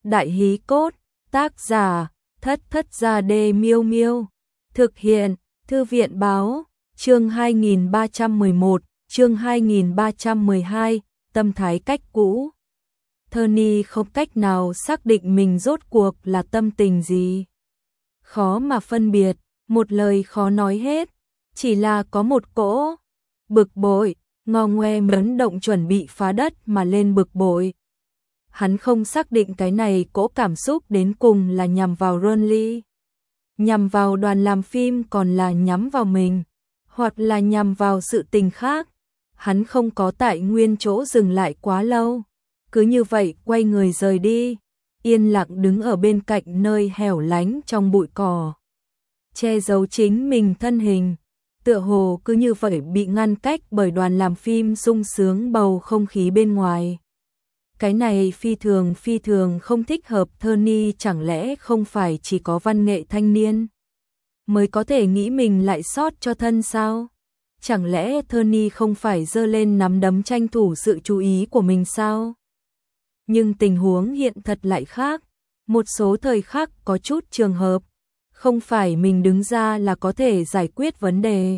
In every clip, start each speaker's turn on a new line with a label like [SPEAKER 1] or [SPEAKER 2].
[SPEAKER 1] Đại hí cốt, tác giả, Thất Thất Gia Đê Miêu Miêu. Thực hiện, Thư viện báo, chương 2311, chương 2312, tâm thái cách cũ. Tony không cách nào xác định mình rốt cuộc là tâm tình gì. Khó mà phân biệt, một lời khó nói hết, chỉ là có một cỗ bực bội, ngò ngoe mớn động chuẩn bị phá đất mà lên bực bội. Hắn không xác định cái này cỗ cảm xúc đến cùng là nhằm vào Ronly, nhằm vào đoàn làm phim còn là nhắm vào mình, hoặc là nhằm vào sự tình khác. Hắn không có tại nguyên chỗ dừng lại quá lâu, cứ như vậy quay người rời đi, yên lặng đứng ở bên cạnh nơi hẻo lánh trong bụi cỏ, che giấu chính mình thân hình, tựa hồ cứ như vậy bị ngăn cách bởi đoàn làm phim sung sướng bầu không khí bên ngoài. Cái này phi thường không thích hợp. Tony chẳng lẽ không phải chỉ có văn nghệ thanh niên mới có thể nghĩ mình lại sót cho thân sao? Chẳng lẽ Tony không phải giơ lên nắm đấm tranh thủ sự chú ý của mình sao? Nhưng tình huống hiện thật lại khác. Một số thời khắc có chút trường hợp, không phải mình đứng ra là có thể giải quyết vấn đề.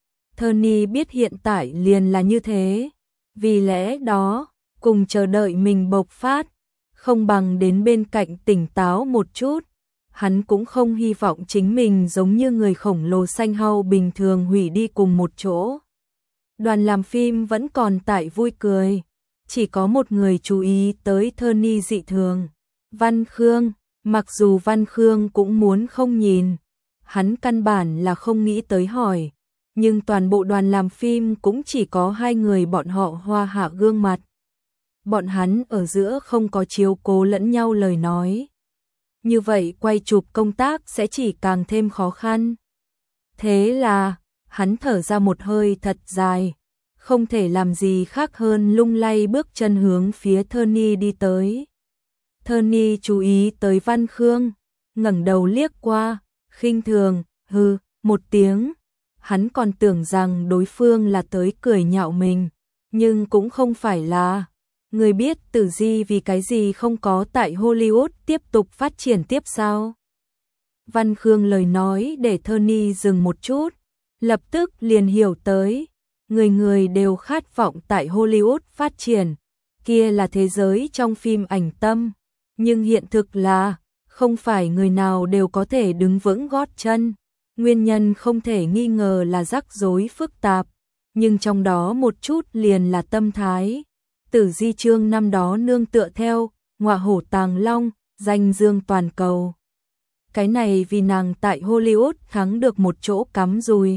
[SPEAKER 1] Tony biết hiện tại liền là như thế, vì lẽ đó, cùng chờ đợi mình bộc phát, không bằng đến bên cạnh tỉnh táo một chút. Hắn cũng không hy vọng chính mình giống như người khổng lồ xanh hau bình thường hủy đi cùng một chỗ. Đoàn làm phim vẫn còn tại vui cười, chỉ có một người chú ý tới Tony dị thường. Văn Khương, mặc dù Văn Khương cũng muốn không nhìn, hắn căn bản là không nghĩ tới hỏi, nhưng toàn bộ đoàn làm phim cũng chỉ có hai người bọn họ hoa hạ gương mặt. Bọn hắn ở giữa không có chiếu cố lẫn nhau lời nói. Như vậy quay chụp công tác sẽ chỉ càng thêm khó khăn. Thế là, hắn thở ra một hơi thật dài, không thể làm gì khác hơn lung lay bước chân hướng phía Tony đi tới. Tony chú ý tới Văn Khương, ngẩng đầu liếc qua, khinh thường, hừ, một tiếng. Hắn còn tưởng rằng đối phương là tới cười nhạo mình, nhưng cũng không phải là. Người biết Tử Di vì cái gì không có tại Hollywood tiếp tục phát triển tiếp sao? Văn Khương lời nói để Tony dừng một chút, lập tức liền hiểu tới. Người đều khát vọng tại Hollywood phát triển, kia là thế giới trong phim ảnh tâm. Nhưng hiện thực là, không phải người nào đều có thể đứng vững gót chân. Nguyên nhân không thể nghi ngờ là rắc rối phức tạp, nhưng trong đó một chút liền là tâm thái. Tử Di Chương năm đó nương tựa theo, ngọa hổ tàng long, danh dương toàn cầu. Cái này vì nàng tại Hollywood thắng được một chỗ cắm rùi.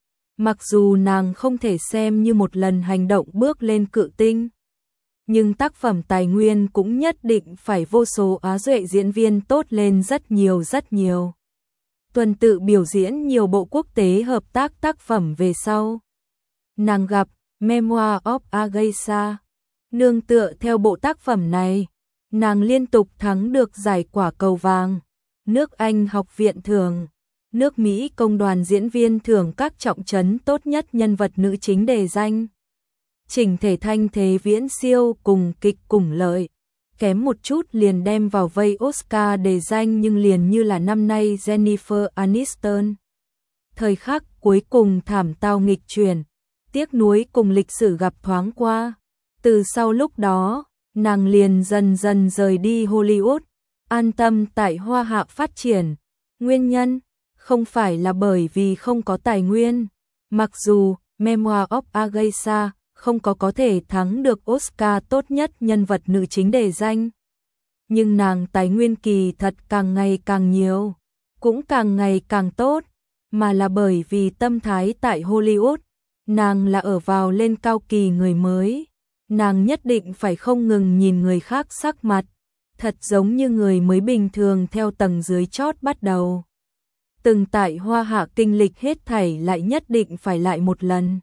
[SPEAKER 1] Mặc dù nàng không thể xem như một lần hành động bước lên cự tinh, nhưng tác phẩm tài nguyên cũng nhất định phải vô số á duệ diễn viên tốt lên rất nhiều. Tuần tự biểu diễn nhiều bộ quốc tế hợp tác tác phẩm về sau. Nàng gặp Memoir of a Geisha. Nương tựa theo bộ tác phẩm này, nàng liên tục thắng được giải quả cầu vàng, nước Anh học viện thưởng, nước Mỹ công đoàn diễn viên thưởng các trọng trấn tốt nhất nhân vật nữ chính đề danh. Chỉnh thể thanh thế viễn siêu cùng kịch cùng lợi, kém một chút liền đem vào vây Oscar đề danh nhưng liền như là năm nay Jennifer Aniston. Thời khắc cuối cùng thảm tao nghịch chuyển, tiếc nuối cùng lịch sử gặp thoáng qua. Từ sau lúc đó, nàng liền dần dần rời đi Hollywood, an tâm tại Hoa Hạ phát triển. Nguyên nhân, không phải là bởi vì không có tài nguyên. Mặc dù Memoir of a Geisha không có thể thắng được Oscar tốt nhất nhân vật nữ chính đề danh. Nhưng nàng tài nguyên kỳ thật càng ngày càng nhiều, cũng càng ngày càng tốt, mà là bởi vì tâm thái tại Hollywood, nàng là ở vào lên cao kỳ người mới. Nàng nhất định phải không ngừng nhìn người khác sắc mặt, thật giống như người mới bình thường theo tầng dưới chót bắt đầu. Từng tại Hoa Hạ kinh lịch hết thảy lại nhất định phải lại một lần.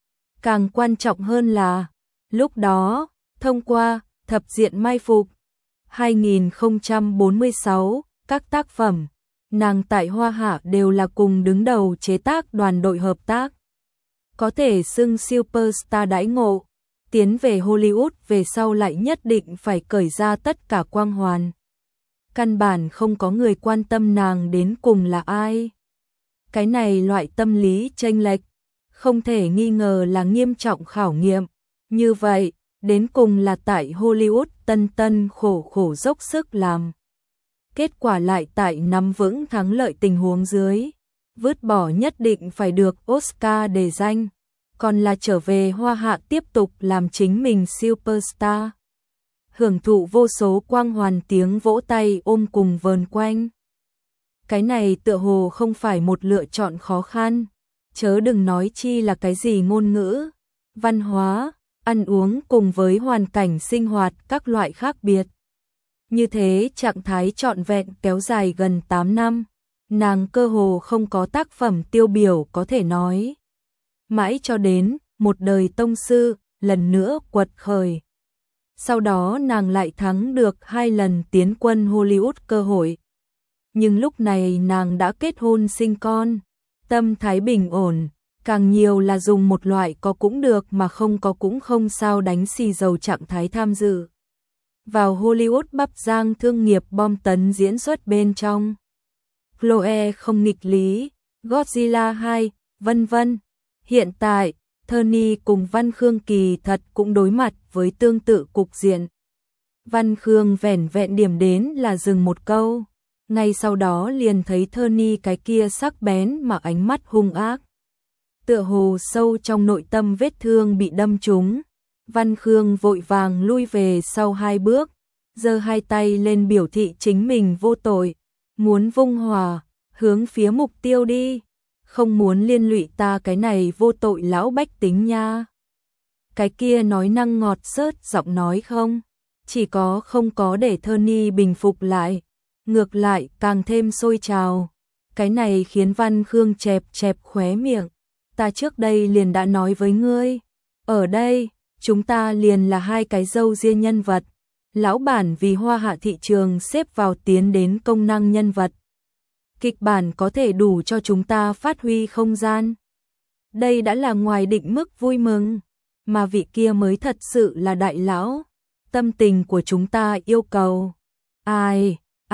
[SPEAKER 1] Càng quan trọng hơn là, lúc đó, thông qua Thập diện mai phục 2046, các tác phẩm, nàng tại Hoa Hạ đều là cùng đứng đầu chế tác đoàn đội hợp tác. Có thể xưng superstar đãi ngộ. Tiến về Hollywood về sau lại nhất định phải cởi ra tất cả quang hoàn. căn bản không có người quan tâm nàng đến cùng là ai. Cái này loại tâm lý chênh lệch, không thể nghi ngờ là nghiêm trọng khảo nghiệm. Như vậy, đến cùng là tại Hollywood tân tân khổ khổ dốc sức làm. Kết quả lại tại nắm vững thắng lợi tình huống dưới, vứt bỏ nhất định phải được Oscar đề danh, còn là trở về Hoa Hạ tiếp tục làm chính mình superstar. Hưởng thụ vô số quang hoàn tiếng vỗ tay ôm cùng vờn quanh. Cái này tựa hồ không phải một lựa chọn khó khăn, chớ đừng nói chi là cái gì ngôn ngữ, văn hóa, ăn uống cùng với hoàn cảnh sinh hoạt các loại khác biệt. Như thế trạng thái trọn vẹn kéo dài gần 8 năm, nàng cơ hồ không có tác phẩm tiêu biểu có thể nói. Mãi cho đến Một đời tông sư lần nữa quật khởi. Sau đó nàng lại thắng được 2 lần tiến quân Hollywood cơ hội. Nhưng lúc này nàng đã kết hôn sinh con, tâm thái bình ổn, càng nhiều là dùng một loại có cũng được mà không có cũng không sao đánh xì dầu trạng thái tham dự vào Hollywood bắp giang thương nghiệp bom tấn diễn xuất bên trong. Chloe không nghịch lý, Godzilla 2, vân vân. Hiện tại, Tony cùng Văn Khương kỳ thật cũng đối mặt với tương tự cục diện. Văn Khương vẻn vẹn điểm đến là dừng một câu, ngay sau đó liền thấy Tony cái kia sắc bén mà ánh mắt hung ác. Tựa hồ sâu trong nội tâm vết thương bị đâm trúng. Văn Khương vội vàng lui về sau 2 bước, giơ 2 tay lên biểu thị chính mình vô tội, muốn vung hỏa, hướng phía mục tiêu đi, không muốn liên lụy ta cái này vô tội lão bách tính nha. Cái kia nói năng ngọt xớt giọng nói chỉ có không có để Tony bình phục lại, ngược lại càng thêm sôi trào. Cái này khiến Văn Khương chẹp chẹp khóe miệng, ta trước đây liền đã nói với ngươi, ở đây chúng ta liền là 2 cái râu ria nhân vật, lão bản vì Hoa Hạ thị trường xếp vào tiến đến công năng nhân vật. Kịch bản có thể đủ cho chúng ta phát huy không gian. Đây đã là ngoài định mức vui mừng, mà vị kia mới thật sự là đại lão. Tâm tình của chúng ta yêu cầu. Ai,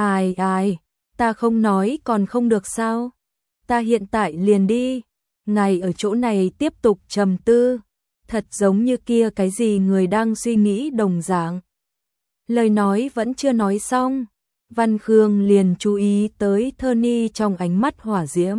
[SPEAKER 1] ta không nói còn không được sao? Ta hiện tại liền đi. Ngài ở chỗ này tiếp tục trầm tư. Thật giống như kia cái gì người đang suy nghĩ đồng dạng. Lời nói vẫn chưa nói xong, Văn Khương liền chú ý tới Tony trong ánh mắt hỏa diễm.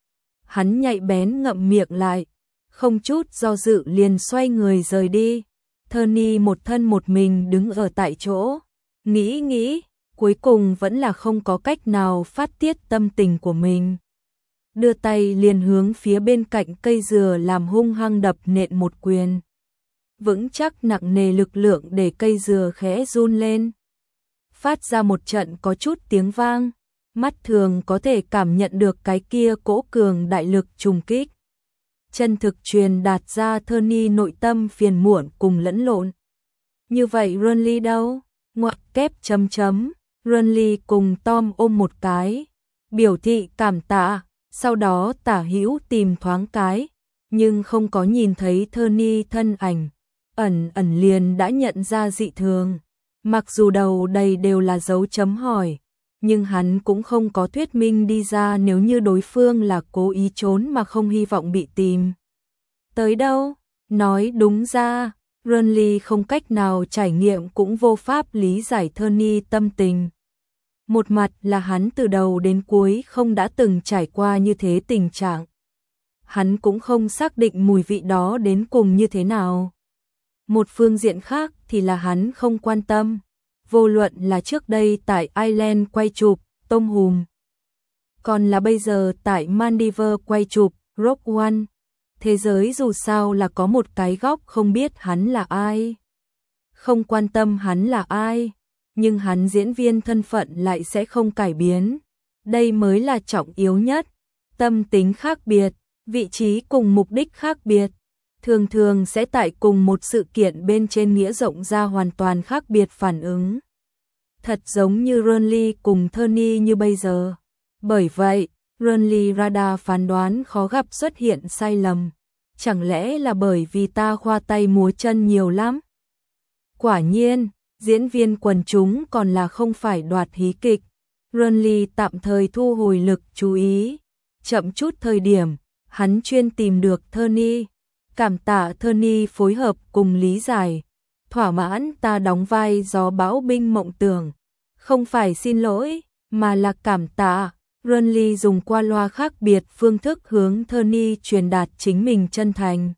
[SPEAKER 1] Hắn nhạy bén ngậm miệng lại, không chút do dự liền xoay người rời đi. Tony một thân một mình đứng ở tại chỗ, nghĩ, cuối cùng vẫn là không có cách nào phát tiết tâm tình của mình. Đưa tay liền hướng phía bên cạnh cây dừa làm hung hăng đập nện một quyền. Vững chắc nặng nề lực lượng để cây dừa khẽ run lên. Phát ra một trận có chút tiếng vang, mắt thường có thể cảm nhận được cái kia cỗ cường đại lực trùng kích. Chân thực truyền đạt ra Tony nội tâm phiền muộn cùng lẫn lộn. Như vậy Runley đâu? Ngoặc kép chấm chấm. Runley cùng Tom ôm một cái, biểu thị cảm tạ, sau đó tả hữu tìm thoáng cái, nhưng không có nhìn thấy Tony thân ảnh, ẩn liền đã nhận ra dị thường. Mặc dù đầu đầy đều là dấu chấm hỏi, nhưng hắn cũng không có thuyết minh đi ra nếu như đối phương là cố ý trốn mà không hy vọng bị tìm. Tới đâu? Nói đúng ra, Runley không cách nào trải nghiệm cũng vô pháp lý giải Tony tâm tình. Một mặt là hắn từ đầu đến cuối không đã từng trải qua như thế tình trạng. Hắn cũng không xác định mùi vị đó đến cùng như thế nào. Một phương diện khác thì là hắn không quan tâm, vô luận là trước đây tại Ireland quay chụp Tom Hùm, còn là bây giờ tại Maldives quay chụp Rogue One. Thế giới dù sao là có một cái góc không biết hắn là ai, không quan tâm hắn là ai, nhưng hắn diễn viên thân phận lại sẽ không cải biến. Đây mới là trọng yếu nhất. Tâm tính khác biệt, vị trí cùng mục đích khác biệt, thường sẽ tại cùng một sự kiện bên trên nghĩa rộng ra hoàn toàn khác biệt phản ứng. Thật giống như Runley cùng Tony như bây giờ. Bởi vậy, Runley radar phán đoán khó gặp xuất hiện sai lầm. Chẳng lẽ là bởi vì ta khoa tay múa chân nhiều lắm? Quả nhiên, diễn viên quần chúng còn là không phải đoạt hí kịch. Renly tạm thời thu hồi lực chú ý. Chậm chút thời điểm, hắn chuyên tìm được Tony. Cảm tạ Tony phối hợp cùng lý giải. Thỏa mãn ta đóng vai gió bão binh mộng tưởng. Không phải xin lỗi, mà là cảm tạ. Renly dùng qua loa khác biệt phương thức hướng Tony truyền đạt chính mình chân thành.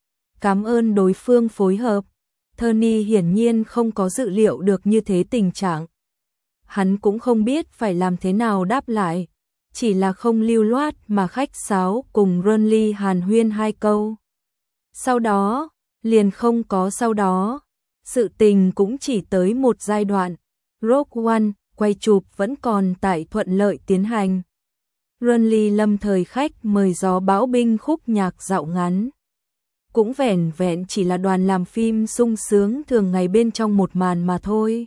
[SPEAKER 1] Cảm ơn đối phương phối hợp. Tony hiển nhiên không có dự liệu được như thế tình trạng. Hắn cũng không biết phải làm thế nào đáp lại. Chỉ là không lưu loát mà khách sáo cùng Renly hàn huyên 2 câu. Sau đó, liền không có sau đó. Sự tình cũng chỉ tới một giai đoạn. Rogue One, quay chụp vẫn còn tại thuận lợi tiến hành. Renly lâm thời khách mời gió bão binh khúc nhạc dạo ngắn. Cũng vẻn vẹn chỉ là đoàn làm phim sung sướng thường ngày bên trong một màn mà thôi.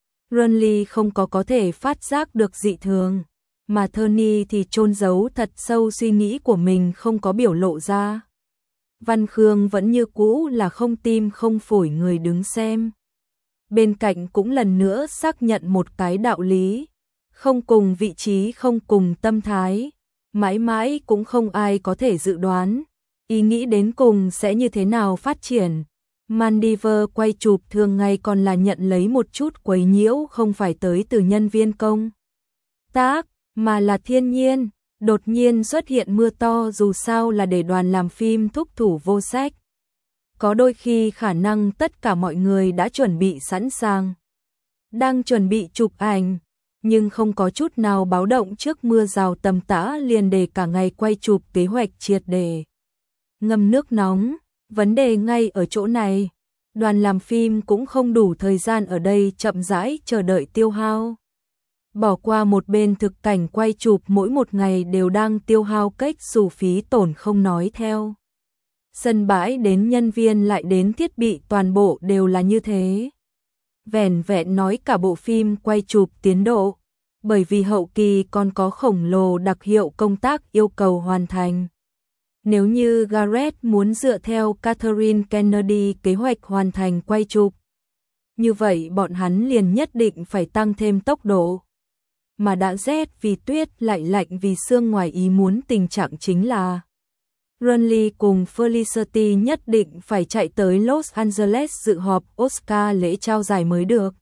[SPEAKER 1] Renly không có thể phát giác được dị thường, mà Tony thì chôn giấu thật sâu suy nghĩ của mình không có biểu lộ ra. Văn Khương vẫn như cũ là không tim không phổi người đứng xem. Bên cạnh cũng lần nữa xác nhận một cái đạo lý. Không cùng vị trí không cùng tâm thái. Mãi mãi cũng không ai có thể dự đoán. Ý nghĩ đến cùng sẽ như thế nào phát triển. Maldives quay chụp thường ngày còn là nhận lấy một chút quấy nhiễu không phải tới từ nhân viên công tác, mà là thiên nhiên. Đột nhiên xuất hiện mưa to dù sao là để đoàn làm phim thúc thủ vô sách. Có đôi khi khả năng tất cả mọi người đã chuẩn bị sẵn sàng. Đang chuẩn bị chụp ảnh, nhưng không có chút nào báo động trước mưa rào tầm tã liền để cả ngày quay chụp kế hoạch triệt để. Ngâm nước nóng, vấn đề ngay ở chỗ này. Đoàn làm phim cũng không đủ thời gian ở đây chậm rãi chờ đợi tiêu hao. Bỏ qua một bên thực cảnh quay chụp mỗi một ngày đều đang tiêu hao cách xù phí tổn không nói theo. Sân bãi đến nhân viên lại đến thiết bị toàn bộ đều là như thế. Vẻn vẹn nói cả bộ phim quay chụp tiến độ, bởi vì hậu kỳ còn có khổng lồ đặc hiệu công tác yêu cầu hoàn thành. Nếu như Gareth muốn dựa theo Catherine Kennedy kế hoạch hoàn thành quay chụp, như vậy bọn hắn liền nhất định phải tăng thêm tốc độ. Mà đã rét vì tuyết lại lạnh vì sương ngoài ý muốn tình trạng chính là Renly cùng Felicity nhất định phải chạy tới Los Angeles dự họp Oscar lễ trao giải mới được.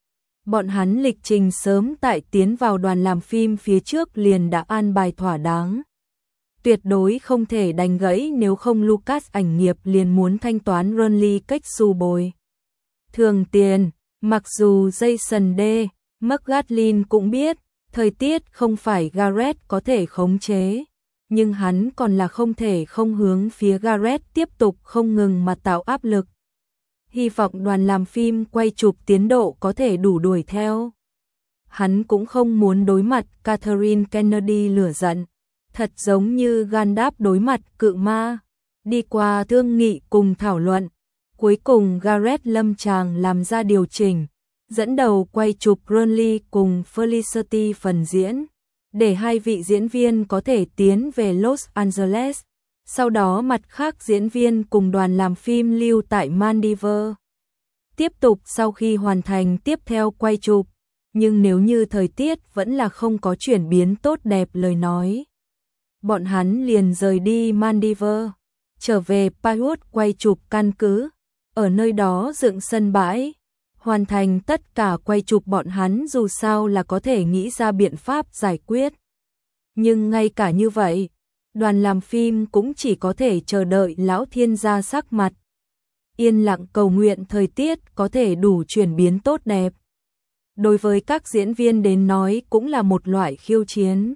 [SPEAKER 1] Bọn hắn lịch trình sớm tại tiến vào đoàn làm phim phía trước liền đã an bài thỏa đáng. Tuyệt đối không thể đánh gãy nếu không Lucas ảnh nghiệp liền muốn thanh toán Renly cách xù bồi thường tiền. Mặc dù Jason D. McGatlin cũng biết thời tiết không phải Gareth có thể khống chế, nhưng hắn còn là không thể không hướng phía Gareth tiếp tục không ngừng mà tạo áp lực. Hy vọng đoàn làm phim quay chụp tiến độ có thể đủ đuổi theo. Hắn cũng không muốn đối mặt Catherine Kennedy lửa giận, thật giống như Gandalf đối mặt cự ma. Đi qua thương nghị cùng thảo luận, cuối cùng Gareth lâm tràng làm ra điều chỉnh, dẫn đầu quay chụp Renly cùng Felicity phần diễn, để hai vị diễn viên có thể tiến về Los Angeles. Sau đó mặt khác diễn viên cùng đoàn làm phim lưu tại Maldives. Tiếp tục sau khi hoàn thành tiếp theo quay chụp, nhưng nếu như thời tiết vẫn là không có chuyển biến tốt đẹp lời nói, bọn hắn liền rời đi Maldives, trở về Pinewood quay chụp căn cứ, ở nơi đó dựng sân bãi. Hoàn thành tất cả quay chụp bọn hắn dù sao là có thể nghĩ ra biện pháp giải quyết. Nhưng ngay cả như vậy, đoàn làm phim cũng chỉ có thể chờ đợi lão thiên gia sắc mặt. Yên lặng cầu nguyện thời tiết có thể đủ chuyển biến tốt đẹp. Đối với các diễn viên đến nói cũng là một loại khiêu chiến.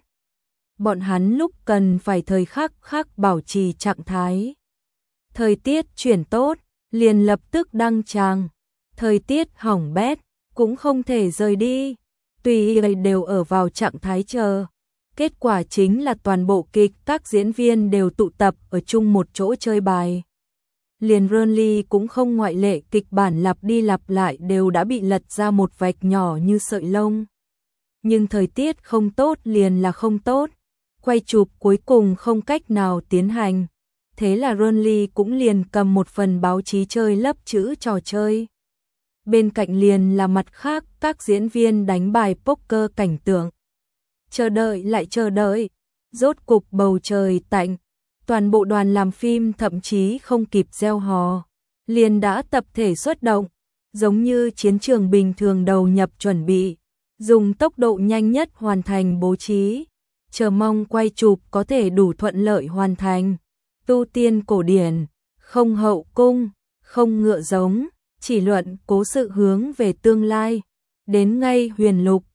[SPEAKER 1] Bọn hắn lúc cần phải thời khắc bảo trì trạng thái. Thời tiết chuyển tốt, liền lập tức đăng tràng. Thời tiết hỏng bét, cũng không thể rời đi. Tùy đều ở vào trạng thái chờ. Kết quả chính là toàn bộ kịch các diễn viên đều tụ tập ở chung một chỗ chơi bài. Liền Renly cũng không ngoại lệ, kịch bản lặp đi lặp lại đều đã bị lật ra một vạch nhỏ như sợi lông. Nhưng thời tiết không tốt liền là không tốt. Quay chụp cuối cùng không cách nào tiến hành. Thế là Renly cũng liền cầm một phần báo chí chơi lấp chữ trò chơi. bên cạnh liền là mặt khác các diễn viên đánh bài poker cảnh tượng. Chờ đợi lại chờ đợi, rốt cục bầu trời tạnh, toàn bộ đoàn làm phim thậm chí không kịp reo hò, liền đã tập thể xuất động, giống như chiến trường bình thường đầu nhập chuẩn bị, dùng tốc độ nhanh nhất hoàn thành bố trí, chờ mong quay chụp có thể đủ thuận lợi hoàn thành. Tu tiên cổ điển, không hậu cung, không ngựa giống, chỉ luận cố sự hướng về tương lai, đến ngay huyền lục,